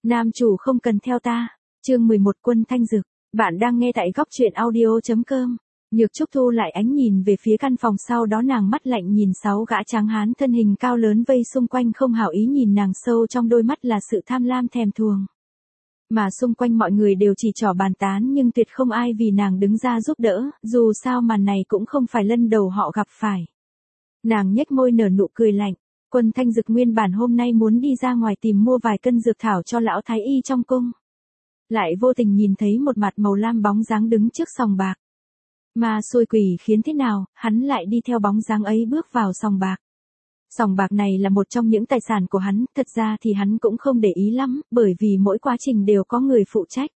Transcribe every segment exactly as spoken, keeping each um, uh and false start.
Nam chủ không cần theo ta. Chương mười một Quân Thanh Dực. Bạn đang nghe tại góc truyện audio chấm com. Nhược Trúc thu lại ánh nhìn về phía căn phòng, sau đó nàng mắt lạnh nhìn sáu gã tráng hán thân hình cao lớn vây xung quanh, không hảo ý nhìn nàng, sâu trong đôi mắt là sự tham lam thèm thuồng. Mà xung quanh mọi người đều chỉ trỏ bàn tán, nhưng tuyệt không ai vì nàng đứng ra giúp đỡ, dù sao màn này cũng không phải lần đầu họ gặp phải. Nàng nhếch môi nở nụ cười lạnh. Quân Thanh Dực nguyên bản hôm nay muốn đi ra ngoài tìm mua vài cân dược thảo cho lão thái y trong cung. Lại vô tình nhìn thấy một mặt màu lam bóng dáng đứng trước sòng bạc. Mà xui quỷ khiến thế nào, hắn lại đi theo bóng dáng ấy bước vào sòng bạc. Sòng bạc này là một trong những tài sản của hắn, thật ra thì hắn cũng không để ý lắm, bởi vì mỗi quá trình đều có người phụ trách.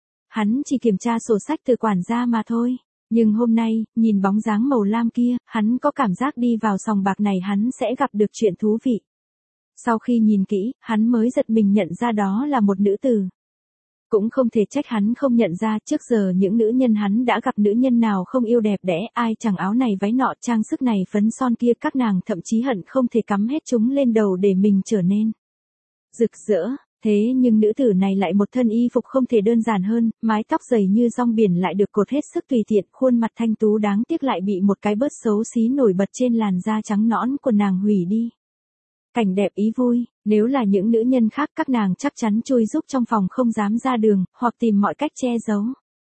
Hắn chỉ kiểm tra sổ sách từ quản gia mà thôi. Nhưng hôm nay, nhìn bóng dáng màu lam kia, hắn có cảm giác đi vào sòng bạc này hắn sẽ gặp được chuyện thú vị. Sau khi nhìn kỹ, hắn mới giật mình nhận ra đó là một nữ tử. Cũng không thể trách hắn không nhận ra, trước giờ những nữ nhân hắn đã gặp nữ nhân nào không yêu đẹp đẽ, ai chẳng áo này váy nọ, trang sức này phấn son kia, các nàng thậm chí hận không thể cắm hết chúng lên đầu để mình trở nên rực rỡ. Thế nhưng nữ tử này lại một thân y phục không thể đơn giản hơn, mái tóc dày như rong biển lại được cột hết sức tùy tiện, khuôn mặt thanh tú đáng tiếc lại bị một cái bớt xấu xí nổi bật trên làn da trắng nõn của nàng hủy đi. Cảnh đẹp ý vui, nếu là những nữ nhân khác các nàng chắc chắn chui rúc trong phòng không dám ra đường, hoặc tìm mọi cách che giấu.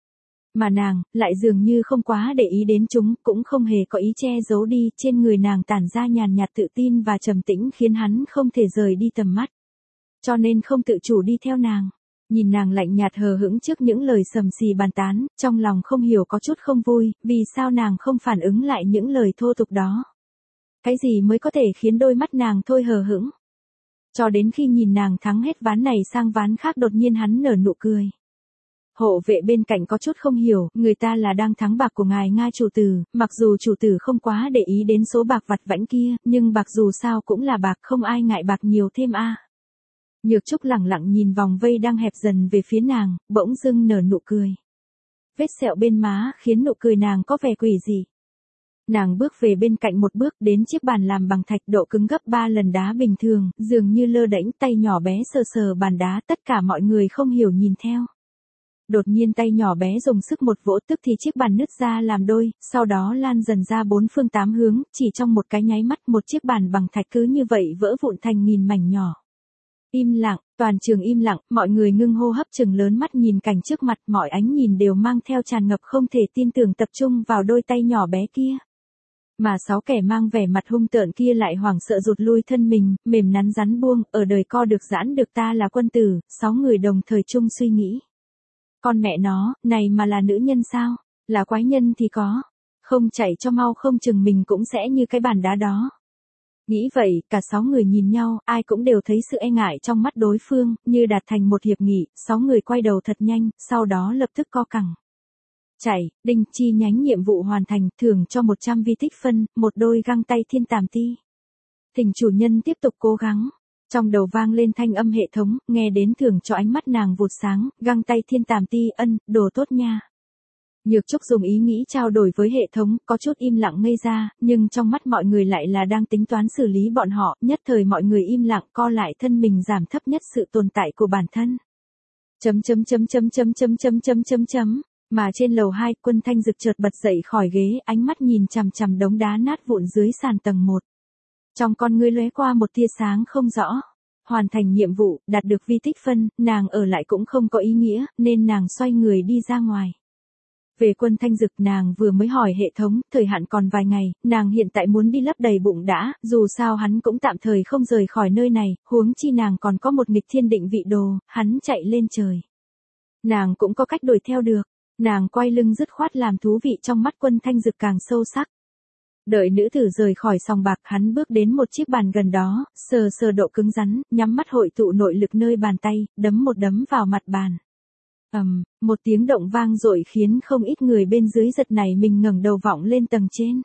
Mà nàng, lại dường như không quá để ý đến chúng, cũng không hề có ý che giấu đi, trên người nàng tản ra nhàn nhạt tự tin và trầm tĩnh khiến hắn không thể rời đi tầm mắt. Cho nên không tự chủ đi theo nàng. Nhìn nàng lạnh nhạt hờ hững trước những lời sầm xì bàn tán, trong lòng không hiểu có chút không vui, vì sao nàng không phản ứng lại những lời thô tục đó. Cái gì mới có thể khiến đôi mắt nàng thôi hờ hững. Cho đến khi nhìn nàng thắng hết ván này sang ván khác, đột nhiên hắn nở nụ cười. Hộ vệ bên cạnh có chút không hiểu, người ta là đang thắng bạc của ngài Nga chủ tử, mặc dù chủ tử không quá để ý đến số bạc vặt vãnh kia, nhưng bạc dù sao cũng là bạc, không ai ngại bạc nhiều thêm a. À. Nhược Trúc lẳng lặng nhìn vòng vây đang hẹp dần về phía nàng, bỗng dưng nở nụ cười. Vết sẹo bên má khiến nụ cười nàng có vẻ quỷ dị. Nàng bước về bên cạnh một bước, đến chiếc bàn làm bằng thạch độ cứng gấp ba lần đá bình thường, dường như lơ đễnh, tay nhỏ bé sờ sờ bàn đá, tất cả mọi người không hiểu nhìn theo. Đột nhiên tay nhỏ bé dùng sức một vỗ, tức thì chiếc bàn nứt ra làm đôi, sau đó lan dần ra bốn phương tám hướng, chỉ trong một cái nháy mắt một chiếc bàn bằng thạch cứ như vậy vỡ vụn thành nghìn mảnh nhỏ. Im lặng, toàn trường im lặng, mọi người ngưng hô hấp chừng lớn mắt nhìn cảnh trước mặt, mọi ánh nhìn đều mang theo tràn ngập không thể tin tưởng tập trung vào đôi tay nhỏ bé kia. Mà sáu kẻ mang vẻ mặt hung tợn kia lại hoảng sợ rụt lui thân mình, mềm nắn rắn buông, ở đời co được giãn được, ta là quân tử, sáu người đồng thời chung suy nghĩ. Con mẹ nó, này mà là nữ nhân sao? Là quái nhân thì có. Không chạy cho mau không chừng mình cũng sẽ như cái bàn đá đó. Nghĩ vậy, cả sáu người nhìn nhau, ai cũng đều thấy sự e ngại trong mắt đối phương, như đạt thành một hiệp nghị, sáu người quay đầu thật nhanh, sau đó lập tức co cẳng. Chạy, đinh, chi nhánh nhiệm vụ hoàn thành, thưởng cho một trăm vi tích phân, một đôi găng tay thiên tàm ti. Thỉnh chủ nhân tiếp tục cố gắng. Trong đầu vang lên thanh âm hệ thống, nghe đến thưởng cho ánh mắt nàng vụt sáng, găng tay thiên tàm ti, ân, đồ tốt nha. Nhược Trúc dùng ý nghĩ trao đổi với hệ thống, có chút im lặng ngây ra, nhưng trong mắt mọi người lại là đang tính toán xử lý bọn họ, nhất thời mọi người im lặng, co lại thân mình giảm thấp nhất sự tồn tại của bản thân. Chấm chấm chấm chấm chấm chấm chấm chấm chấm chấm. Mà trên lầu hai, Quân Thanh Dực chợt bật dậy khỏi ghế, ánh mắt nhìn chằm chằm đống đá nát vụn dưới sàn tầng một. Trong con ngươi lóe qua một tia sáng không rõ. Hoàn thành nhiệm vụ, đạt được vi tích phân, nàng ở lại cũng không có ý nghĩa, nên nàng xoay người đi ra ngoài. Về Quân Thanh Dực, nàng vừa mới hỏi hệ thống, thời hạn còn vài ngày, nàng hiện tại muốn đi lấp đầy bụng đã, dù sao hắn cũng tạm thời không rời khỏi nơi này, huống chi nàng còn có một nghịch thiên định vị đồ, hắn chạy lên trời. Nàng cũng có cách đuổi theo được. Nàng quay lưng dứt khoát làm thú vị trong mắt Quân Thanh Dực càng sâu sắc. Đợi nữ tử rời khỏi sòng bạc, hắn bước đến một chiếc bàn gần đó, sờ sờ độ cứng rắn, nhắm mắt hội tụ nội lực nơi bàn tay, đấm một đấm vào mặt bàn. Ầm, um, một tiếng động vang dội khiến không ít người bên dưới giật nảy mình ngẩng đầu vọng lên tầng trên.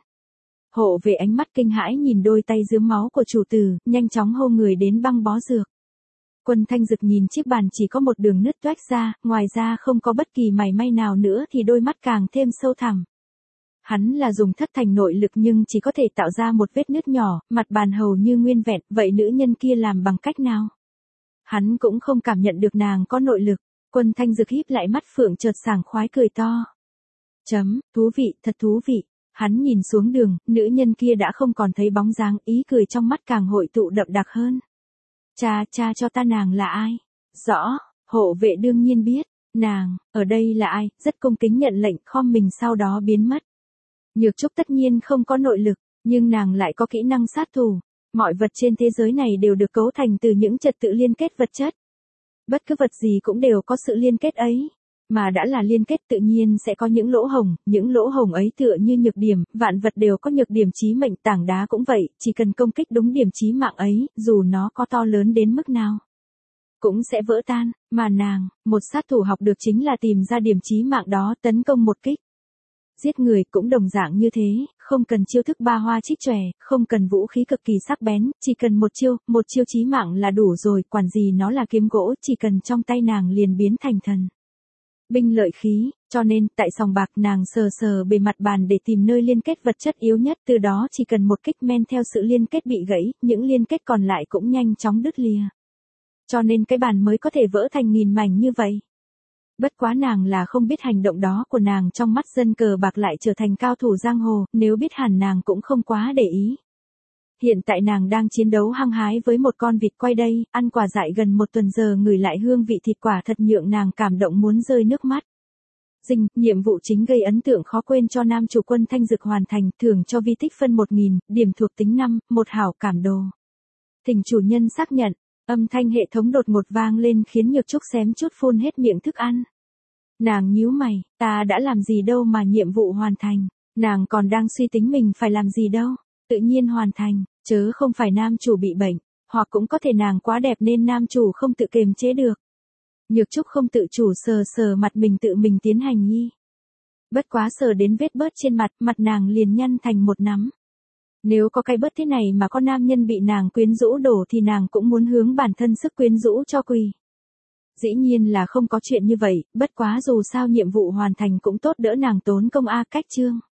Hộ vệ ánh mắt kinh hãi nhìn đôi tay rướm máu của chủ tử, nhanh chóng hô người đến băng bó dược. Quân Thanh Dực nhìn chiếc bàn chỉ có một đường nứt toách ra, ngoài ra không có bất kỳ mảy may nào nữa thì đôi mắt càng thêm sâu thẳm. Hắn là dùng thất thành nội lực nhưng chỉ có thể tạo ra một vết nứt nhỏ, mặt bàn hầu như nguyên vẹn, vậy nữ nhân kia làm bằng cách nào? Hắn cũng không cảm nhận được nàng có nội lực. Quân Thanh Dực híp lại mắt phượng chợt sảng khoái cười to. Chấm, thú vị, thật thú vị. Hắn nhìn xuống đường, nữ nhân kia đã không còn thấy bóng dáng, ý cười trong mắt càng hội tụ đậm đặc hơn. Cha, cha cho ta nàng là ai? Rõ, hộ vệ đương nhiên biết. Nàng, ở đây là ai? Rất cung kính nhận lệnh, khom mình sau đó biến mất. Nhược Trúc tất nhiên không có nội lực, nhưng nàng lại có kỹ năng sát thủ. Mọi vật trên thế giới này đều được cấu thành từ những trật tự liên kết vật chất. Bất cứ vật gì cũng đều có sự liên kết ấy. Mà đã là liên kết tự nhiên sẽ có những lỗ hổng, những lỗ hổng ấy tựa như nhược điểm, vạn vật đều có nhược điểm chí mệnh, tảng đá cũng vậy, chỉ cần công kích đúng điểm chí mạng ấy, dù nó có to lớn đến mức nào, cũng sẽ vỡ tan, mà nàng, một sát thủ học được chính là tìm ra điểm chí mạng đó, tấn công một kích. Giết người cũng đồng dạng như thế, không cần chiêu thức ba hoa trích chòe, không cần vũ khí cực kỳ sắc bén, chỉ cần một chiêu, một chiêu chí mạng là đủ rồi, quản gì nó là kiếm gỗ, chỉ cần trong tay nàng liền biến thành thần binh lợi khí, cho nên, tại sòng bạc nàng sờ sờ bề mặt bàn để tìm nơi liên kết vật chất yếu nhất, từ đó chỉ cần một kích men theo sự liên kết bị gãy, những liên kết còn lại cũng nhanh chóng đứt lìa. Cho nên cái bàn mới có thể vỡ thành nghìn mảnh như vậy. Bất quá nàng là không biết hành động đó của nàng trong mắt dân cờ bạc lại trở thành cao thủ giang hồ, nếu biết hẳn nàng cũng không quá để ý. Hiện tại nàng đang chiến đấu hăng hái với một con vịt quay đây, ăn quả dại gần một tuần giờ ngửi lại hương vị thịt quả thật nhượng nàng cảm động muốn rơi nước mắt. Dinh, nhiệm vụ chính gây ấn tượng khó quên cho nam chủ Quân Thanh Dực hoàn thành, thưởng cho vi tích phân một nghìn, điểm thuộc tính năm, một hảo cảm đồ. Thỉnh chủ nhân xác nhận, âm thanh hệ thống đột ngột vang lên khiến Nhược Trúc xém chút phun hết miệng thức ăn. Nàng nhíu mày, ta đã làm gì đâu mà nhiệm vụ hoàn thành, nàng còn đang suy tính mình phải làm gì đâu, tự nhiên hoàn thành. Chớ không phải nam chủ bị bệnh, hoặc cũng có thể nàng quá đẹp nên nam chủ không tự kiềm chế được. Nhược Trúc không tự chủ sờ sờ mặt mình tự mình tiến hành nhi. Bất quá sờ đến vết bớt trên mặt, mặt nàng liền nhăn thành một nắm. Nếu có cái bớt thế này mà có nam nhân bị nàng quyến rũ đổ thì nàng cũng muốn hướng bản thân sức quyến rũ cho quỳ. Dĩ nhiên là không có chuyện như vậy, bất quá dù sao nhiệm vụ hoàn thành cũng tốt đỡ nàng tốn công a cách chương.